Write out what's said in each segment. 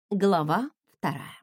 Глава 2.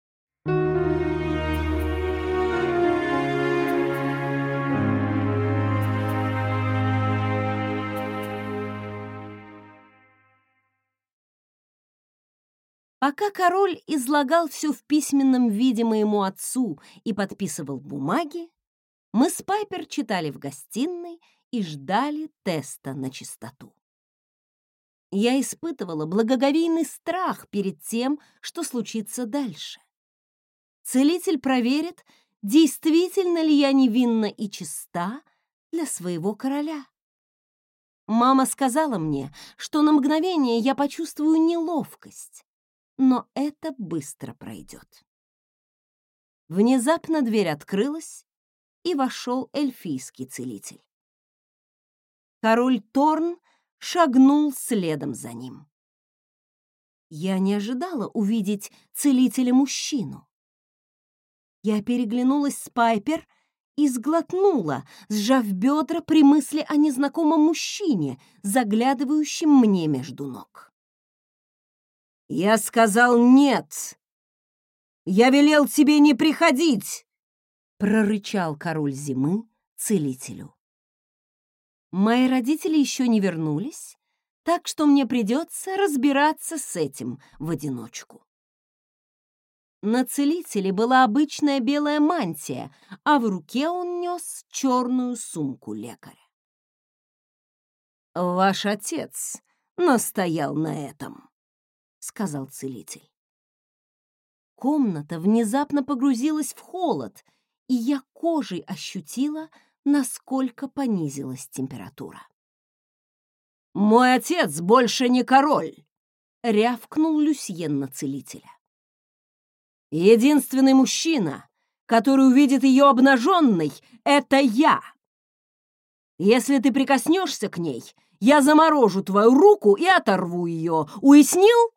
Пока король излагал все в письменном виде моему отцу и подписывал бумаги, мы с Пайпер читали в гостиной и ждали теста на чистоту. Я испытывала благоговейный страх перед тем, что случится дальше. Целитель проверит, действительно ли я невинна и чиста для своего короля. Мама сказала мне, что на мгновение я почувствую неловкость, но это быстро пройдет. Внезапно дверь открылась, и вошел эльфийский целитель. Король Торн шагнул следом за ним. Я не ожидала увидеть целителя-мужчину. Я переглянулась с Пайпер и сглотнула, сжав бедра при мысли о незнакомом мужчине, заглядывающем мне между ног. «Я сказал нет! Я велел тебе не приходить!» — прорычал король зимы целителю. Мои родители еще не вернулись, так что мне придется разбираться с этим в одиночку. На целителе была обычная белая мантия, а в руке он нес черную сумку лекаря. «Ваш отец настоял на этом», — сказал целитель. Комната внезапно погрузилась в холод, и я кожей ощутила, насколько понизилась температура. «Мой отец больше не король!» — рявкнул Люсьен на целителя. «Единственный мужчина, который увидит ее обнаженной, — это я! Если ты прикоснешься к ней, я заморожу твою руку и оторву ее. Уяснил?»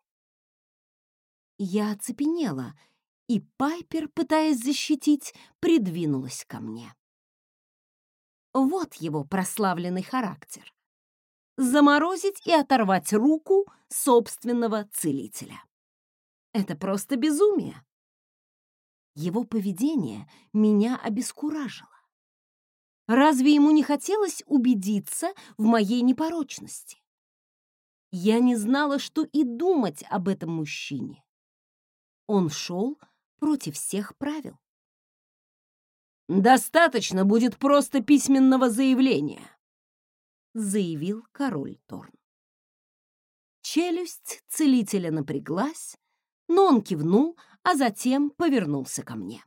Я оцепенела, и Пайпер, пытаясь защитить, придвинулась ко мне. Вот его прославленный характер. Заморозить и оторвать руку собственного целителя. Это просто безумие. Его поведение меня обескуражило. Разве ему не хотелось убедиться в моей непорочности? Я не знала, что и думать об этом мужчине. Он шел против всех правил. «Достаточно будет просто письменного заявления», — заявил король Торн. Челюсть целителя напряглась, но он кивнул, а затем повернулся ко мне.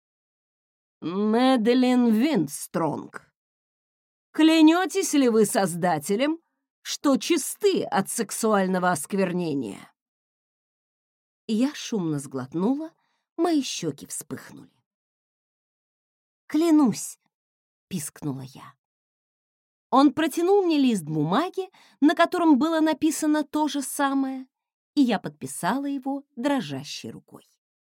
«Мэдалин Виндстронг, клянетесь ли вы Создателем, что чисты от сексуального осквернения?» Я шумно сглотнула, мои щеки вспыхнули. «Клянусь!» — пискнула я. Он протянул мне лист бумаги, на котором было написано то же самое, и я подписала его дрожащей рукой.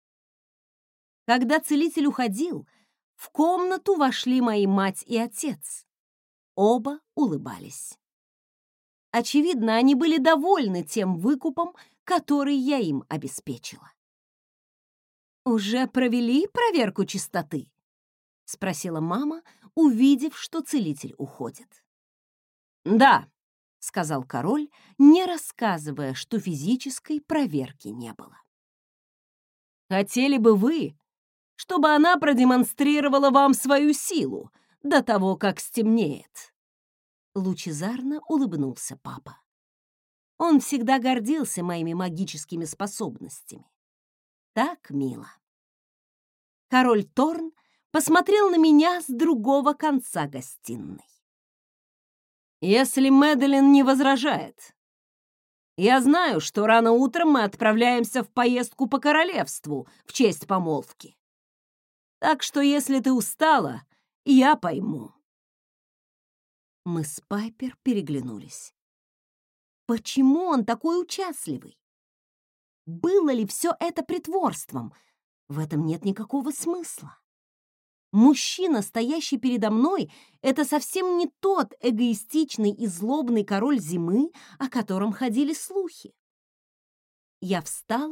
Когда целитель уходил, в комнату вошли мои мать и отец. Оба улыбались. Очевидно, они были довольны тем выкупом, который я им обеспечила. «Уже провели проверку чистоты?» — спросила мама, увидев, что целитель уходит. «Да», — сказал король, не рассказывая, что физической проверки не было. «Хотели бы вы, чтобы она продемонстрировала вам свою силу до того, как стемнеет?» Лучезарно улыбнулся папа. Он всегда гордился моими магическими способностями. Так мило. Король Торн посмотрел на меня с другого конца гостиной. «Если Мэдалин не возражает. Я знаю, что рано утром мы отправляемся в поездку по королевству в честь помолвки. Так что, если ты устала, я пойму». Мы с Пайпер переглянулись. Почему он такой участливый? Было ли все это притворством? В этом нет никакого смысла. Мужчина, стоящий передо мной, это совсем не тот эгоистичный и злобный король зимы, о котором ходили слухи. Я встала,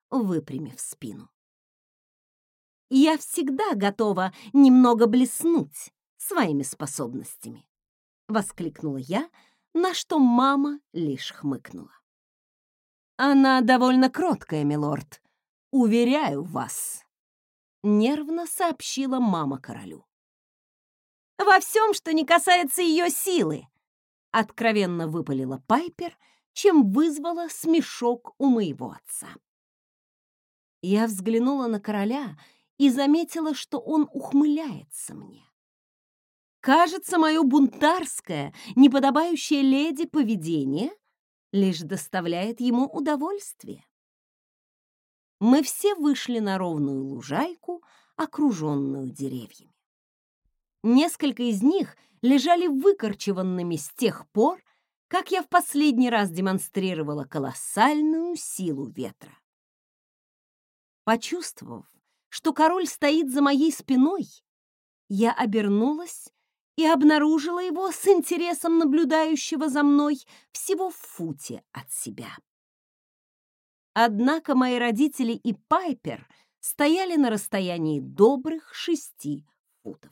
выпрямив спину. «Я всегда готова немного блеснуть своими способностями», — воскликнула я, на что мама лишь хмыкнула. «Она довольно кроткая, милорд, уверяю вас», — нервно сообщила мама королю. «Во всем, что не касается ее силы», — откровенно выпалила Пайпер, чем вызвала смешок у моего отца. Я взглянула на короля и заметила, что он ухмыляется мне. Кажется, мое бунтарское, неподобающее леди поведение лишь доставляет ему удовольствие. Мы все вышли на ровную лужайку, окруженную деревьями. Несколько из них лежали выкорчеванными с тех пор, как я в последний раз демонстрировала колоссальную силу ветра. Почувствовав, что король стоит за моей спиной, я обернулась и обнаружила его с интересом наблюдающего за мной всего в футе от себя. Однако мои родители и Пайпер стояли на расстоянии добрых 6 футов.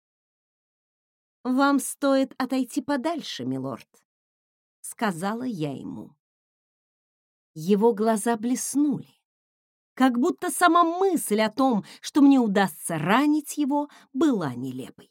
«Вам стоит отойти подальше, милорд», — сказала я ему. Его глаза блеснули, как будто сама мысль о том, что мне удастся ранить его, была нелепой.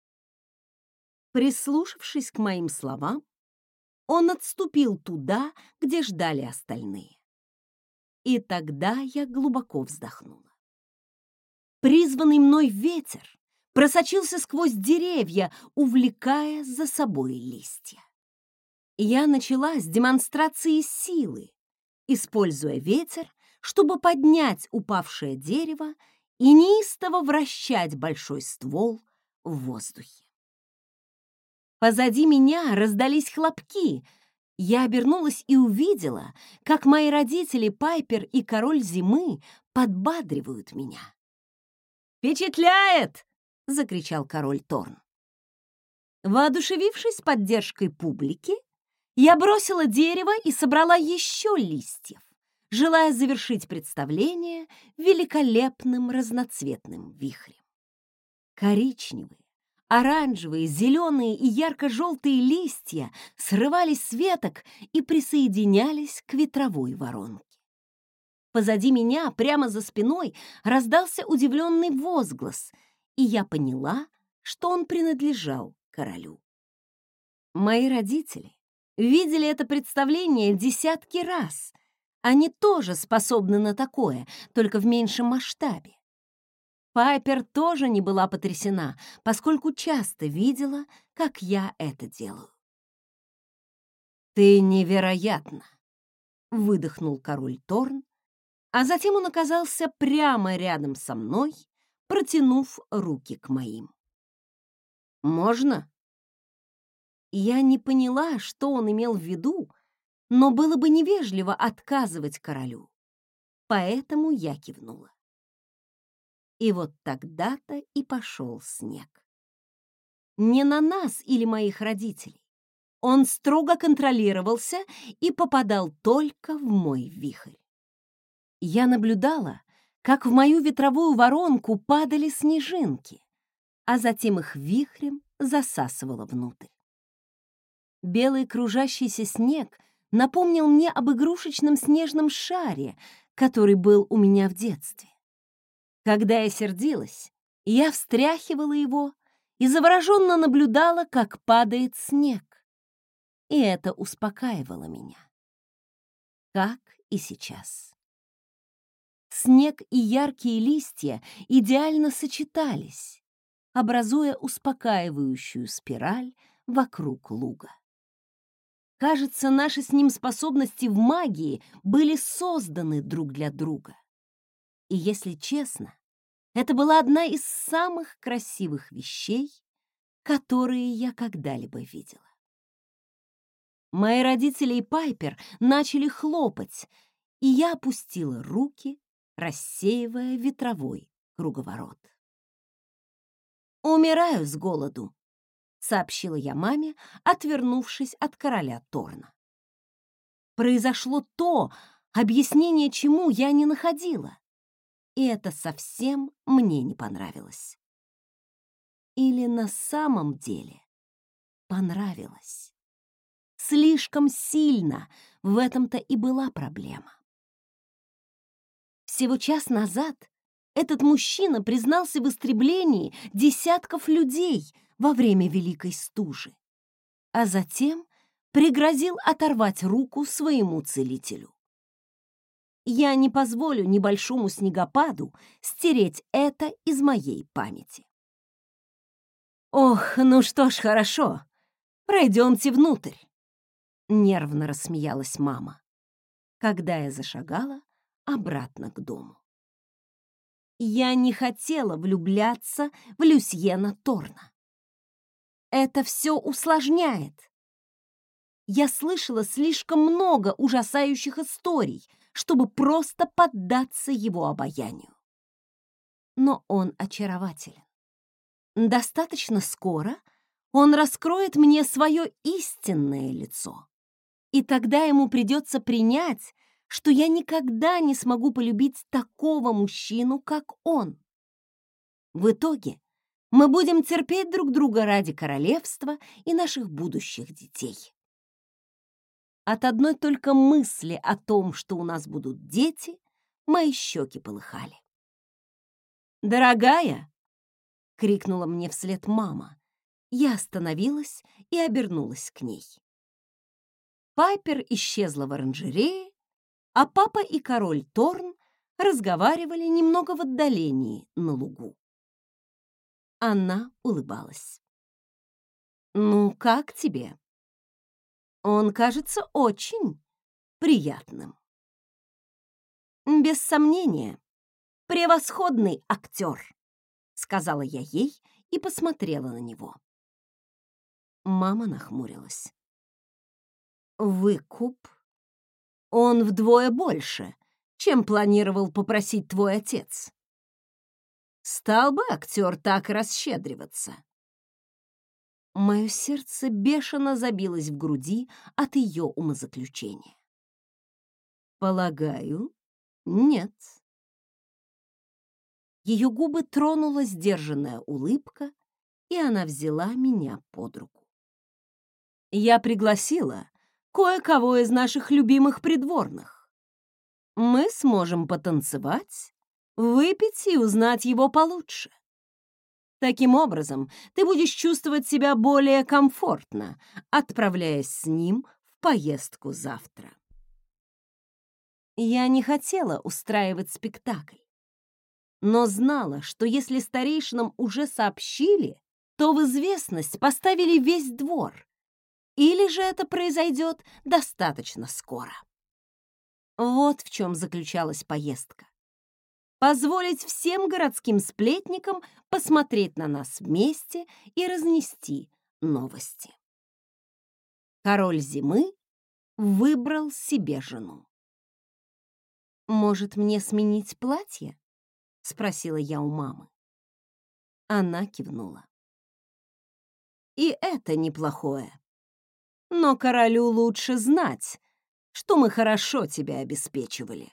Прислушавшись к моим словам, он отступил туда, где ждали остальные. И тогда я глубоко вздохнула. Призванный мной ветер просочился сквозь деревья, увлекая за собой листья. Я начала с демонстрации силы, используя ветер, чтобы поднять упавшее дерево и неистово вращать большой ствол в воздухе. Позади меня раздались хлопки. Я обернулась и увидела, как мои родители Пайпер и Король Зимы подбадривают меня. «Впечатляет!» — закричал король Торн. Воодушевившись поддержкой публики, я бросила дерево и собрала еще листьев, желая завершить представление великолепным разноцветным вихрем. Коричневые, оранжевые, зеленые и ярко-желтые листья срывались с веток и присоединялись к ветровой воронке. Позади меня, прямо за спиной, раздался удивленный возглас, и я поняла, что он принадлежал королю. Мои родители видели это представление десятки раз. Они тоже способны на такое, только в меньшем масштабе. Пайпер тоже не была потрясена, поскольку часто видела, как я это делаю. «Ты невероятна!» — выдохнул король Торн, а затем он оказался прямо рядом со мной, протянув руки к моим. «Можно?» Я не поняла, что он имел в виду, но было бы невежливо отказывать королю, поэтому я кивнула. И вот тогда-то и пошел снег. Не на нас или моих родителей. Он строго контролировался и попадал только в мой вихрь. Я наблюдала, как в мою ветровую воронку падали снежинки, а затем их вихрем засасывало внутрь. Белый кружащийся снег напомнил мне об игрушечном снежном шаре, который был у меня в детстве. Когда я сердилась, я встряхивала его и завороженно наблюдала, как падает снег. И это успокаивало меня. Как и сейчас. Снег и яркие листья идеально сочетались, образуя успокаивающую спираль вокруг луга. Кажется, наши с ним способности в магии были созданы друг для друга. И, если честно, это была одна из самых красивых вещей, которые я когда-либо видела. Мои родители и Пайпер начали хлопать, и я опустила руки, рассеивая ветровой круговорот. «Умираю с голоду», — сообщила я маме, отвернувшись от короля Торна. Произошло то, объяснения чему я не находила, и это совсем мне не понравилось. Или на самом деле понравилось. Слишком сильно, в этом-то и была проблема. Всего час назад этот мужчина признался в истреблении десятков людей во время Великой стужи, а затем пригрозил оторвать руку своему целителю. Я не позволю небольшому снегопаду стереть это из моей памяти. «Ох, ну что ж, хорошо, пройдемте внутрь», — нервно рассмеялась мама, когда я зашагала обратно к дому. Я не хотела влюбляться в Люсьена Торна. Это все усложняет. Я слышала слишком много ужасающих историй, чтобы просто поддаться его обаянию. Но он очарователен. Достаточно скоро он раскроет мне свое истинное лицо, и тогда ему придется принять, что я никогда не смогу полюбить такого мужчину, как он. В итоге мы будем терпеть друг друга ради королевства и наших будущих детей. От одной только мысли о том, что у нас будут дети, мои щеки полыхали. «Дорогая!» — крикнула мне вслед мама. Я остановилась и обернулась к ней. Пайпер исчезла в оранжерее, а папа и король Торн разговаривали немного в отдалении на лугу. Она улыбалась. «Ну, как тебе? Он кажется очень приятным». «Без сомнения, превосходный актер», — сказала я ей и посмотрела на него. Мама нахмурилась. «Выкуп? Он вдвое больше, чем планировал попросить твой отец. Стал бы актер так расщедриваться?» Мое сердце бешено забилось в груди от ее умозаключения. «Полагаю, нет». Ее губы тронула сдержанная улыбка, и она взяла меня под руку. «Я пригласила кое-кого из наших любимых придворных. Мы сможем потанцевать, выпить и узнать его получше. Таким образом, ты будешь чувствовать себя более комфортно, отправляясь с ним в поездку завтра». Я не хотела устраивать спектакль, но знала, что если старейшинам уже сообщили, то в известность поставили весь двор, или же это произойдет достаточно скоро. Вот в чем заключалась поездка. Позволить всем городским сплетникам посмотреть на нас вместе и разнести новости. Король зимы выбрал себе жену. «Может, мне сменить платье?» — спросила я у мамы. Она кивнула. «И это неплохое. Но королю лучше знать, что мы хорошо тебя обеспечивали».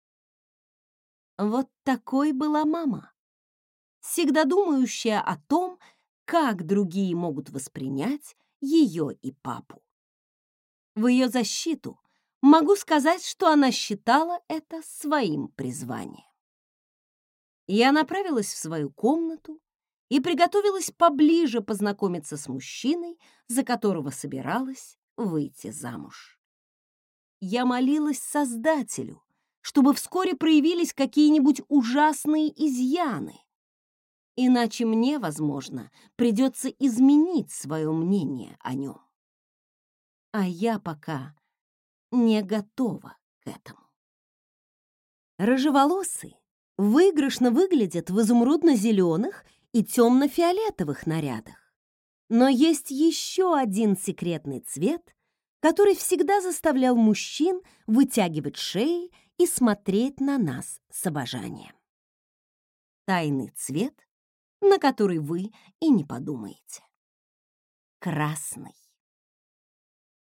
Вот такой была мама, всегда думающая о том, как другие могут воспринять ее и папу. В ее защиту могу сказать, что она считала это своим призванием. Я направилась в свою комнату и приготовилась поближе познакомиться с мужчиной, за которого собиралась выйти замуж. Я молилась Создателю, чтобы вскоре проявились какие-нибудь ужасные изъяны, иначе мне, возможно, придется изменить свое мнение о нем. А я пока не готова к этому. Рыжеволосые выигрышно выглядят в изумрудно-зеленых и темно-фиолетовых нарядах. Но есть еще один секретный цвет, который всегда заставлял мужчин вытягивать шеи и смотреть на нас с обожанием. Тайный цвет, на который вы и не подумаете. Красный.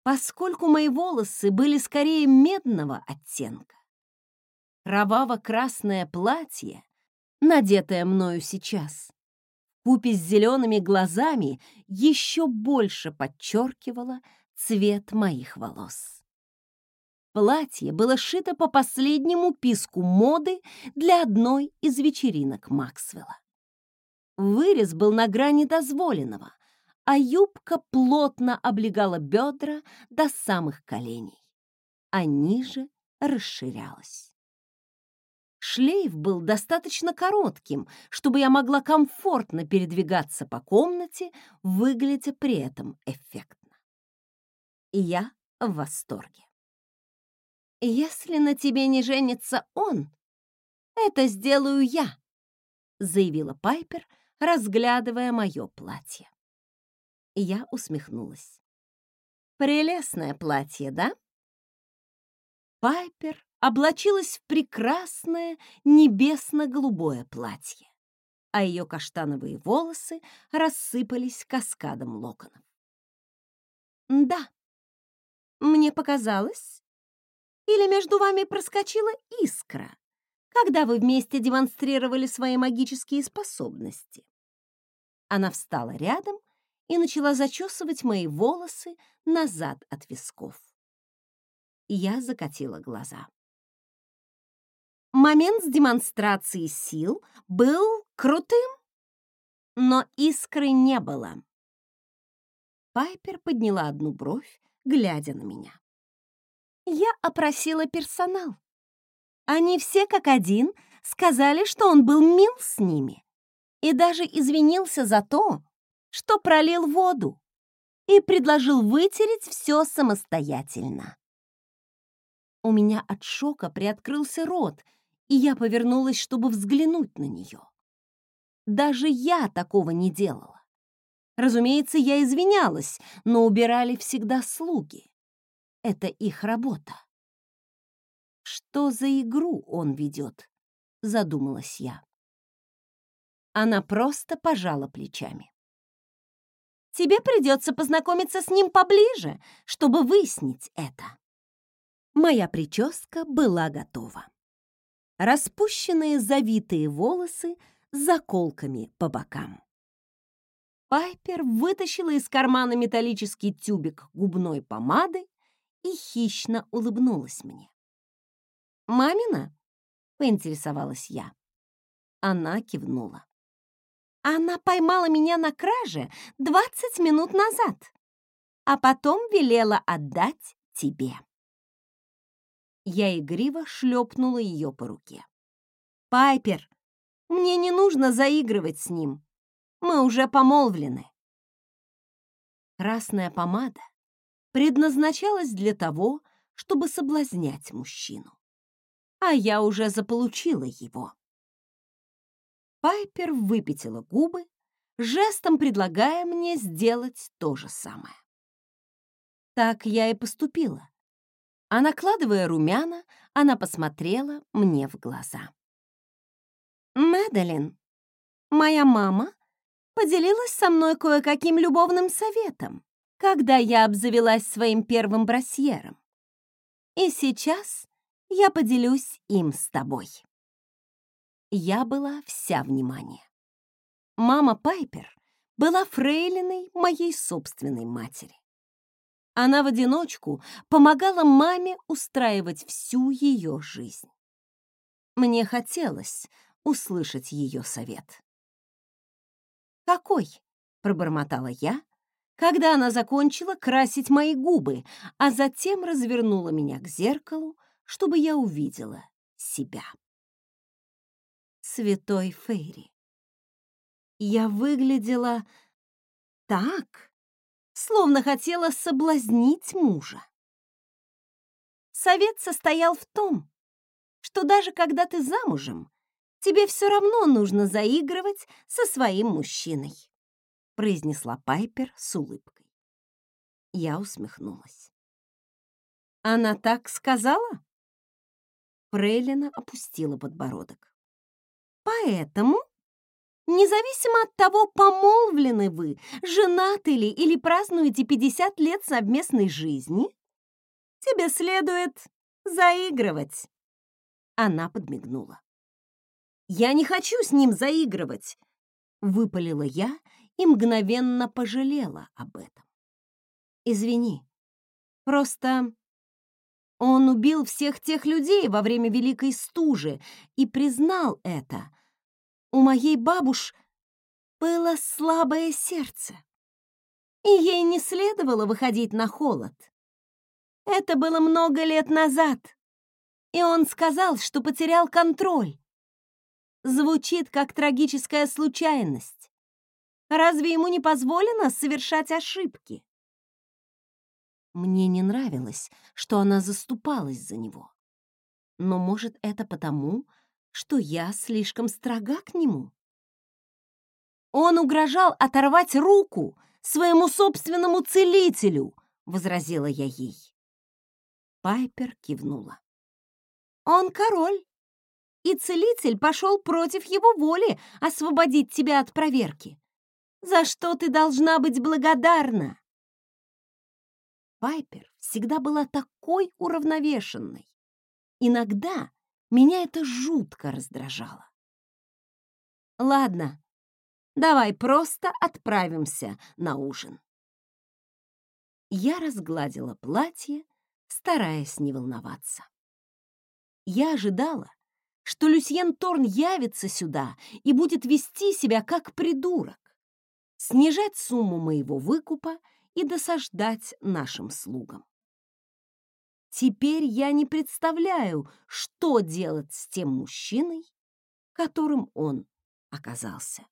Поскольку мои волосы были скорее медного оттенка, кроваво-красное платье, надетое мною сейчас, вкупе с зелеными глазами, еще больше подчеркивало цвет моих волос. Платье было шито по последнему писку моды для одной из вечеринок Максвелла. Вырез был на грани дозволенного, а юбка плотно облегала бедра до самых коленей, а ниже расширялась. Шлейф был достаточно коротким, чтобы я могла комфортно передвигаться по комнате, выглядя при этом эффектно. И я в восторге. «Если на тебе не женится он, это сделаю я», заявила Пайпер, разглядывая мое платье. Я усмехнулась. «Прелестное платье, да?» Пайпер облачилась в прекрасное небесно-голубое платье, а ее каштановые волосы рассыпались каскадом локонов. «Да, мне показалось, или между вами проскочила искра, когда вы вместе демонстрировали свои магические способности?» Она встала рядом и начала зачесывать мои волосы назад от висков. Я закатила глаза. Момент с демонстрацией сил был крутым, но искры не было. Пайпер подняла одну бровь, глядя на меня. Я опросила персонал. Они все как один сказали, что он был мил с ними и даже извинился за то, что пролил воду и предложил вытереть все самостоятельно. У меня от шока приоткрылся рот, и я повернулась, чтобы взглянуть на нее. Даже я такого не делала. Разумеется, я извинялась, но убирали всегда слуги. Это их работа. «Что за игру он ведет?» — задумалась я. Она просто пожала плечами. «Тебе придется познакомиться с ним поближе, чтобы выяснить это». Моя прическа была готова. Распущенные завитые волосы с заколками по бокам. Пайпер вытащила из кармана металлический тюбик губной помады и хищно улыбнулась мне. «Мамина?» — поинтересовалась я. Она кивнула. «Она поймала меня на краже 20 минут назад, а потом велела отдать тебе». Я игриво шлепнула ее по руке. «Пайпер, мне не нужно заигрывать с ним. Мы уже помолвлены». Красная помада предназначалась для того, чтобы соблазнять мужчину. А я уже заполучила его. Пайпер выпятила губы, жестом предлагая мне сделать то же самое. Так я и поступила. А накладывая румяна, она посмотрела мне в глаза. «Мэдалин, моя мама поделилась со мной кое-каким любовным советом, когда я обзавелась своим первым брасьером. И сейчас я поделюсь им с тобой». Я была вся внимание. Мама Пайпер была фрейлиной моей собственной матери. Она в одиночку помогала маме устраивать всю ее жизнь. Мне хотелось услышать ее совет. «Какой?» — пробормотала я, когда она закончила красить мои губы, а затем развернула меня к зеркалу, чтобы я увидела себя. Святой Фейри. Я выглядела так, словно хотела соблазнить мужа. Совет состоял в том, что даже когда ты замужем, тебе все равно нужно заигрывать со своим мужчиной, произнесла Пайпер с улыбкой. Я усмехнулась. Она так сказала? Фрейлина опустила подбородок. Поэтому Независимо от того, помолвлены вы, женаты ли или празднуете 50 лет совместной жизни, тебе следует заигрывать. Она подмигнула. «Я не хочу с ним заигрывать», — выпалила я и мгновенно пожалела об этом. «Извини, просто он убил всех тех людей во время Великой Стужи и признал это. У моей бабушки было слабое сердце, и ей не следовало выходить на холод. Это было много лет назад, и он сказал, что потерял контроль. Звучит как трагическая случайность. Разве ему не позволено совершать ошибки?» Мне не нравилось, что она заступалась за него. Но, может, это потому, что я слишком строга к нему? «Он угрожал оторвать руку своему собственному целителю», — возразила я ей. Пайпер кивнула. «Он король, и целитель пошел против его воли освободить тебя от проверки. За что ты должна быть благодарна?» Пайпер всегда была такой уравновешенной. Иногда меня это жутко раздражало. «Ладно, давай просто отправимся на ужин». Я разгладила платье, стараясь не волноваться. Я ожидала, что Люсьен Торн явится сюда и будет вести себя как придурок, снижать сумму моего выкупа и досаждать нашим слугам. Теперь я не представляю, что делать с тем мужчиной, которым он оказался.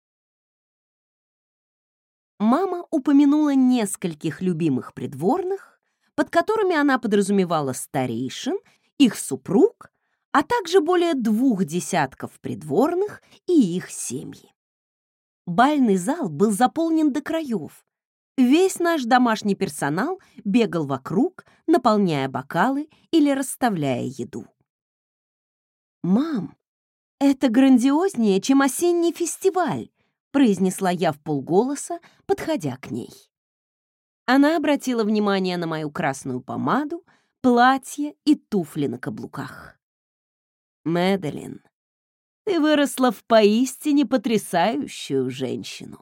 Мама упомянула нескольких любимых придворных, под которыми она подразумевала старейшин, их супруг, а также более 2 десятков придворных и их семьи. Бальный зал был заполнен до краев. Весь наш домашний персонал бегал вокруг, наполняя бокалы или расставляя еду. «Мам, это грандиознее, чем осенний фестиваль», произнесла я вполголоса, подходя к ней. Она обратила внимание на мою красную помаду, платье и туфли на каблуках. «Мэдалин, ты выросла в поистине потрясающую женщину».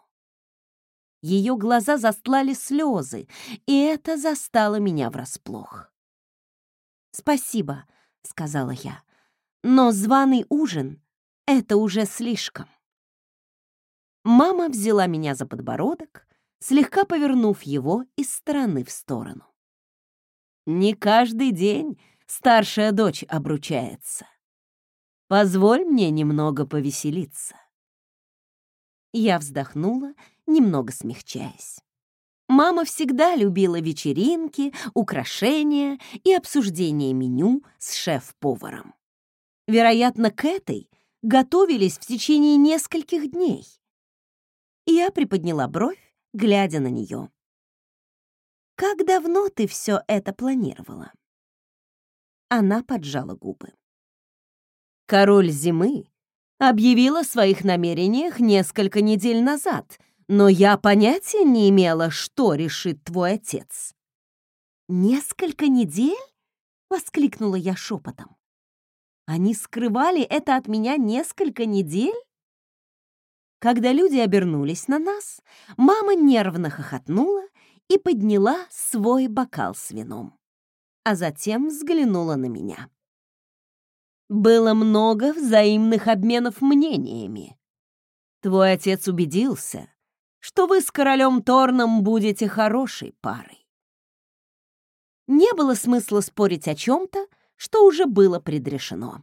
Ее глаза застлали слезы, и это застало меня врасплох. «Спасибо», — сказала я, — «но званый ужин — это уже слишком». Мама взяла меня за подбородок, слегка повернув его из стороны в сторону. «Не каждый день старшая дочь обручается. Позволь мне немного повеселиться». Я вздохнула, немного смягчаясь. Мама всегда любила вечеринки, украшения и обсуждение меню с шеф-поваром. Вероятно, к этой готовились в течение нескольких дней. Я приподняла бровь, глядя на нее. «Как давно ты все это планировала?» Она поджала губы. «Король зимы объявил о своих намерениях несколько недель назад, но я понятия не имела, что решит твой отец». «Несколько недель?» — воскликнула я шепотом. «Они скрывали это от меня несколько недель?» Когда люди обернулись на нас, мама нервно хохотнула и подняла свой бокал с вином, а затем взглянула на меня. «Было много взаимных обменов мнениями. Твой отец убедился, что вы с королем Торном будете хорошей парой». Не было смысла спорить о чем-то, что уже было предрешено.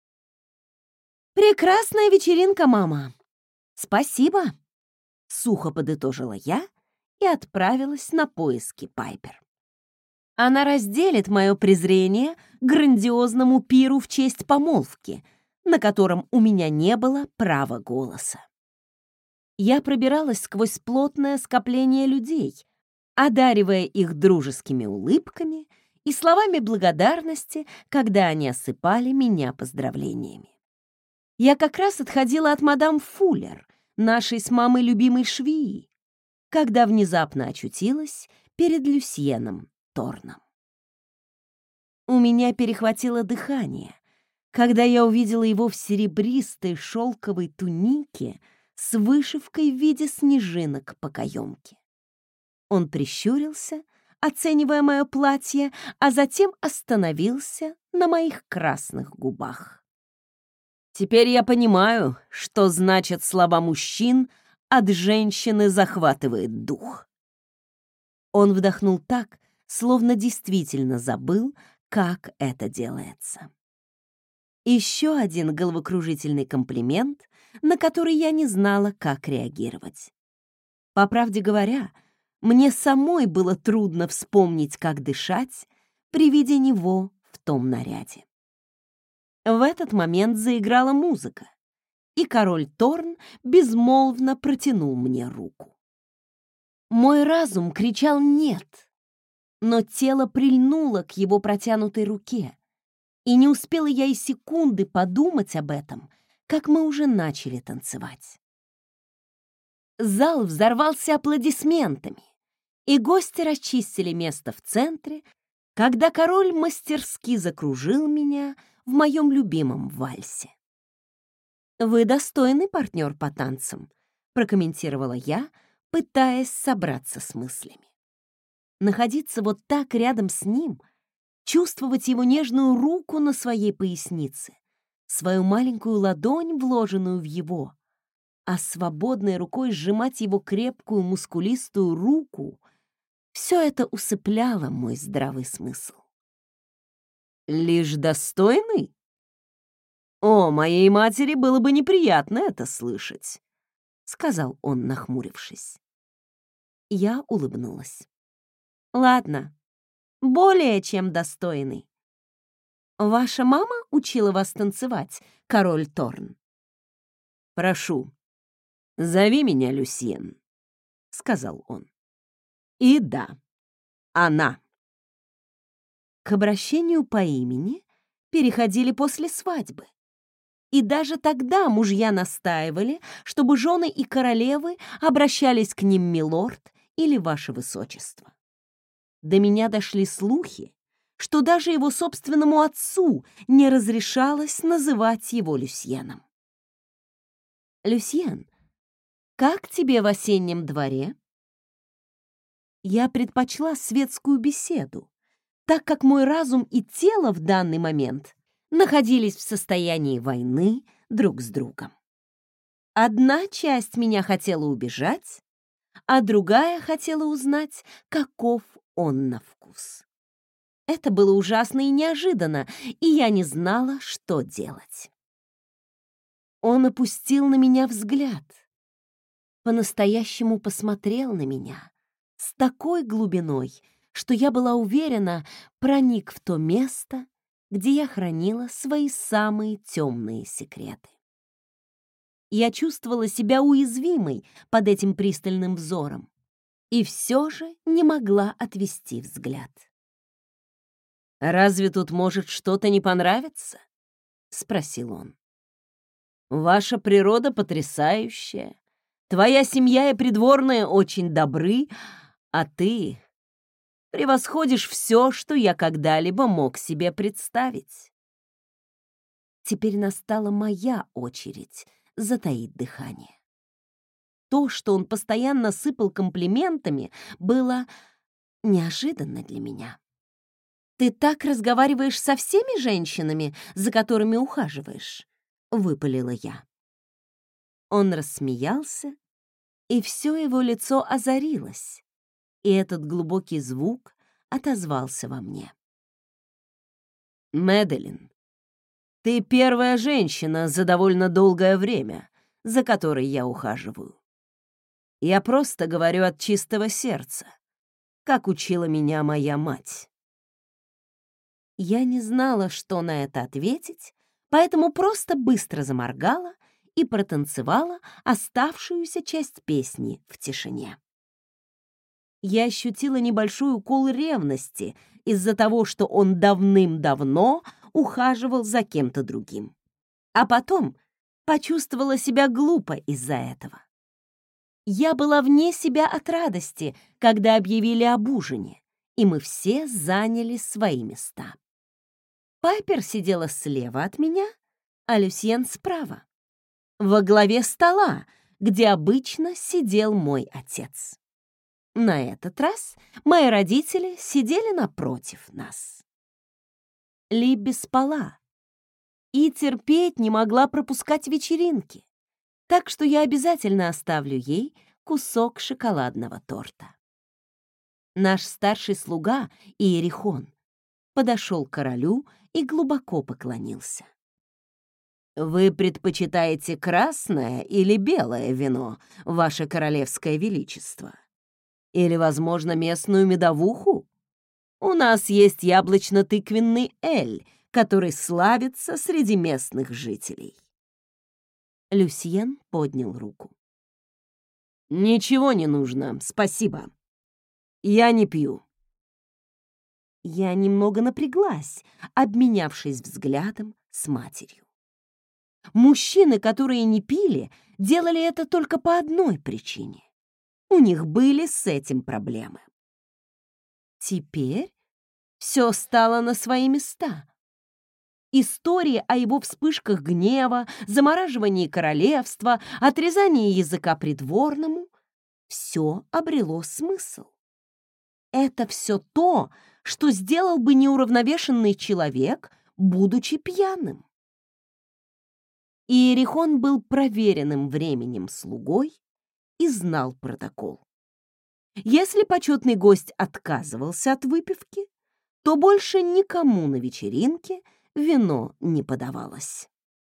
«Прекрасная вечеринка, мама!» «Спасибо», — сухо подытожила я и отправилась на поиски Пайпер. Она разделит мое презрение к грандиозному пиру в честь помолвки, на котором у меня не было права голоса. Я пробиралась сквозь плотное скопление людей, одаривая их дружескими улыбками и словами благодарности, когда они осыпали меня поздравлениями. Я как раз отходила от мадам Фуллер, нашей с мамой любимой швеи, когда внезапно очутилась перед Люсьеном Торном. У меня перехватило дыхание, когда я увидела его в серебристой шелковой тунике с вышивкой в виде снежинок по каемке. Он прищурился, оценивая мое платье, а затем остановился на моих красных губах. Теперь я понимаю, что значат слова мужчин «от женщины захватывает дух». Он вдохнул так, словно действительно забыл, как это делается. Еще один головокружительный комплимент, на который я не знала, как реагировать. По правде говоря, мне самой было трудно вспомнить, как дышать при виде него в том наряде. В этот момент заиграла музыка, и король Торн безмолвно протянул мне руку. Мой разум кричал «нет», но тело прильнуло к его протянутой руке, и не успела я и секунды подумать об этом, как мы уже начали танцевать. Зал взорвался аплодисментами, и гости расчистили место в центре, когда король мастерски закружил меня в моем любимом вальсе. «Вы достойный партнер по танцам», — прокомментировала я, пытаясь собраться с мыслями. Находиться вот так рядом с ним, чувствовать его нежную руку на своей пояснице, свою маленькую ладонь, вложенную в его, а свободной рукой сжимать его крепкую мускулистую руку — все это усыпляло мой здравый смысл. «Лишь достойный? О, моей матери было бы неприятно это слышать», — сказал он, нахмурившись. Я улыбнулась. «Ладно, более чем достойный. Ваша мама учила вас танцевать, король Торн?» «Прошу, зови меня Люсьен», — сказал он. «И да, она». К обращению по имени переходили после свадьбы. И даже тогда мужья настаивали, чтобы жены и королевы обращались к ним милорд или ваше высочество. До меня дошли слухи, что даже его собственному отцу не разрешалось называть его Люсьеном. «Люсьен, как тебе в осеннем дворе?» Я предпочла светскую беседу, так как мой разум и тело в данный момент находились в состоянии войны друг с другом. Одна часть меня хотела убежать, а другая хотела узнать, каков он на вкус. Это было ужасно и неожиданно, и я не знала, что делать. Он опустил на меня взгляд, по-настоящему посмотрел на меня с такой глубиной, что я была уверена, проник в то место, где я хранила свои самые темные секреты. Я чувствовала себя уязвимой под этим пристальным взором и все же не могла отвести взгляд. «Разве тут может что-то не понравиться?» — спросил он. «Ваша природа потрясающая, твоя семья и придворные очень добры, а ты превосходишь все, что я когда-либо мог себе представить». Теперь настала моя очередь затаить дыхание. То, что он постоянно сыпал комплиментами, было неожиданно для меня. «Ты так разговариваешь со всеми женщинами, за которыми ухаживаешь?» — выпалила я. Он рассмеялся, и все его лицо озарилось, и этот глубокий звук отозвался во мне. «Мэдалин, ты первая женщина за довольно долгое время, за которой я ухаживаю. Я просто говорю от чистого сердца, как учила меня моя мать». Я не знала, что на это ответить, поэтому просто быстро заморгала и протанцевала оставшуюся часть песни в тишине. Я ощутила небольшой укол ревности из-за того, что он давным-давно ухаживал за кем-то другим. А потом почувствовала себя глупо из-за этого. Я была вне себя от радости, когда объявили об ужине, и мы все заняли свои места. Пайпер сидела слева от меня, а Люсьен справа, во главе стола, где обычно сидел мой отец. На этот раз мои родители сидели напротив нас. Либби спала и терпеть не могла пропускать вечеринки, так что я обязательно оставлю ей кусок шоколадного торта. Наш старший слуга Иерихон подошел к королю и глубоко поклонился. «Вы предпочитаете красное или белое вино, ваше королевское величество? Или, возможно, местную медовуху? У нас есть яблочно-тыквенный эль, который славится среди местных жителей». Люсьен поднял руку. «Ничего не нужно, спасибо. Я не пью». Я немного напряглась, обменявшись взглядом с матерью. Мужчины, которые не пили, делали это только по одной причине. У них были с этим проблемы. Теперь все стало на свои места. История о его вспышках гнева, замораживании королевства, отрезании языка придворному — все обрело смысл. Это все то, что сделал бы неуравновешенный человек, будучи пьяным. Иерихон был проверенным временем слугой и знал протокол. Если почетный гость отказывался от выпивки, то больше никому на вечеринке вино не подавалось.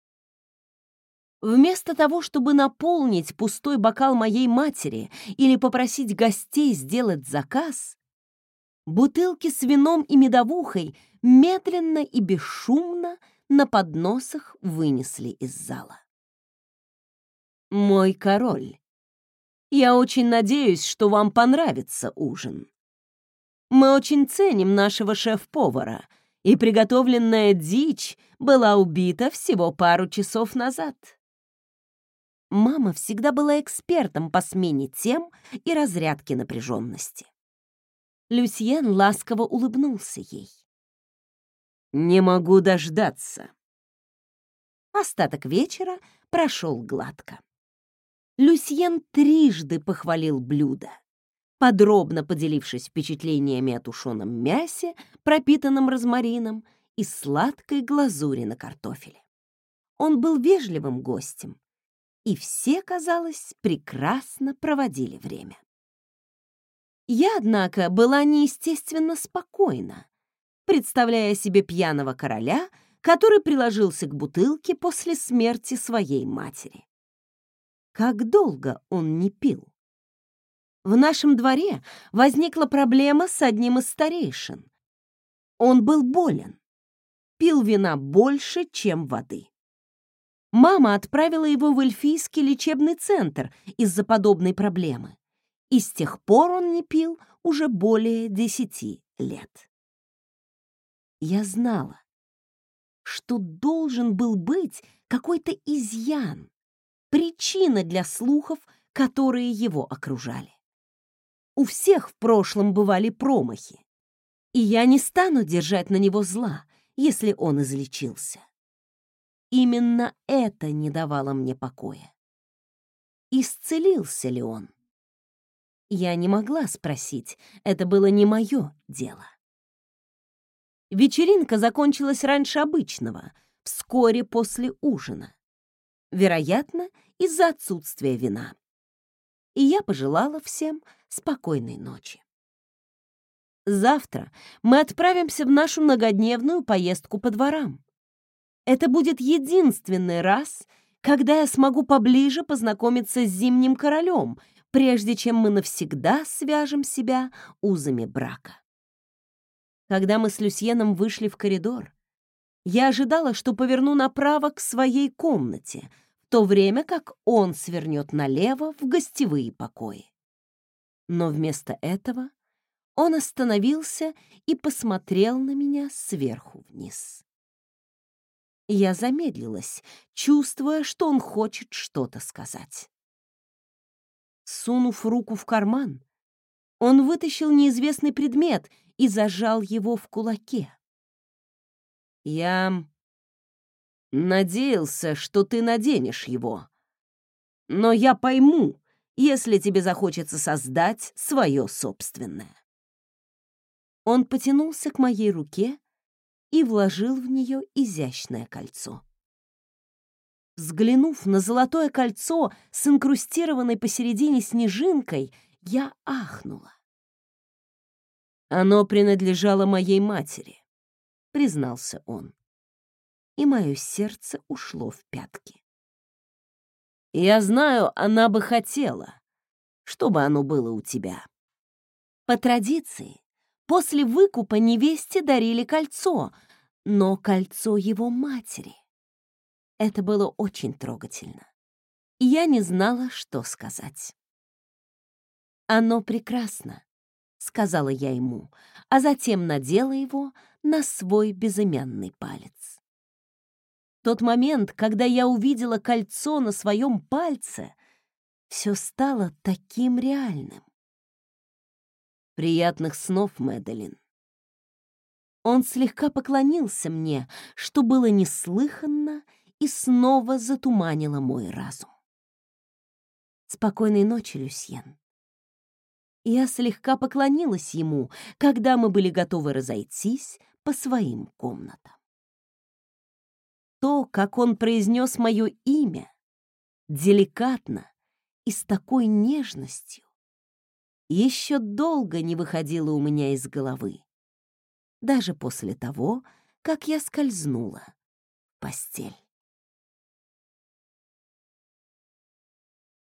Вместо того, чтобы наполнить пустой бокал моей матери или попросить гостей сделать заказ, бутылки с вином и медовухой медленно и бесшумно на подносах вынесли из зала. «Мой король, я очень надеюсь, что вам понравится ужин. Мы очень ценим нашего шеф-повара, и приготовленная дичь была убита всего пару часов назад». Мама всегда была экспертом по смене тем и разрядке напряженности. Люсьен ласково улыбнулся ей. «Не могу дождаться». Остаток вечера прошел гладко. Люсьен трижды похвалил блюдо, подробно поделившись впечатлениями о тушеном мясе, пропитанном розмарином, и сладкой глазури на картофеле. Он был вежливым гостем, и все, казалось, прекрасно проводили время. Я, однако, была неестественно спокойна, представляя себе пьяного короля, который приложился к бутылке после смерти своей матери. Как долго он не пил? В нашем дворе возникла проблема с одним из старейшин. Он был болен, пил вина больше, чем воды. Мама отправила его в эльфийский лечебный центр из-за подобной проблемы, и с тех пор он не пил уже более 10 лет. Я знала, что должен был быть какой-то изъян, причина для слухов, которые его окружали. У всех в прошлом бывали промахи, и я не стану держать на него зла, если он излечился. Именно это не давало мне покоя. Исцелился ли он? Я не могла спросить, это было не мое дело. Вечеринка закончилась раньше обычного, вскоре после ужина. Вероятно, из-за отсутствия вина. И я пожелала всем спокойной ночи. Завтра мы отправимся в нашу многодневную поездку по дворам. Это будет единственный раз, когда я смогу поближе познакомиться с Зимним королем, прежде чем мы навсегда свяжем себя узами брака. Когда мы с Люсьеном вышли в коридор, я ожидала, что поверну направо к своей комнате, в то время как он свернет налево в гостевые покои. Но вместо этого он остановился и посмотрел на меня сверху вниз. Я замедлилась, чувствуя, что он хочет что-то сказать. Сунув руку в карман, он вытащил неизвестный предмет и зажал его в кулаке. «Я надеялся, что ты наденешь его, но я пойму, если тебе захочется создать свое собственное». Он потянулся к моей руке и вложил в нее изящное кольцо. Взглянув на золотое кольцо с инкрустированной посередине снежинкой, я ахнула. «Оно принадлежало моей матери», — признался он, и мое сердце ушло в пятки. «Я знаю, она бы хотела, чтобы оно было у тебя». По традиции, после выкупа невесте дарили кольцо, но кольцо его матери. Это было очень трогательно, и я не знала, что сказать. «Оно прекрасно», — сказала я ему, а затем надела его на свой безымянный палец. В тот момент, когда я увидела кольцо на своем пальце, все стало таким реальным. «Приятных снов, Мэдалин». Он слегка поклонился мне, что было неслыханно и снова затуманило мой разум. «Спокойной ночи, Люсьен». Я слегка поклонилась ему, когда мы были готовы разойтись по своим комнатам. То, как он произнес мое имя, деликатно и с такой нежностью, еще долго не выходило у меня из головы, даже после того, как я скользнула в постель.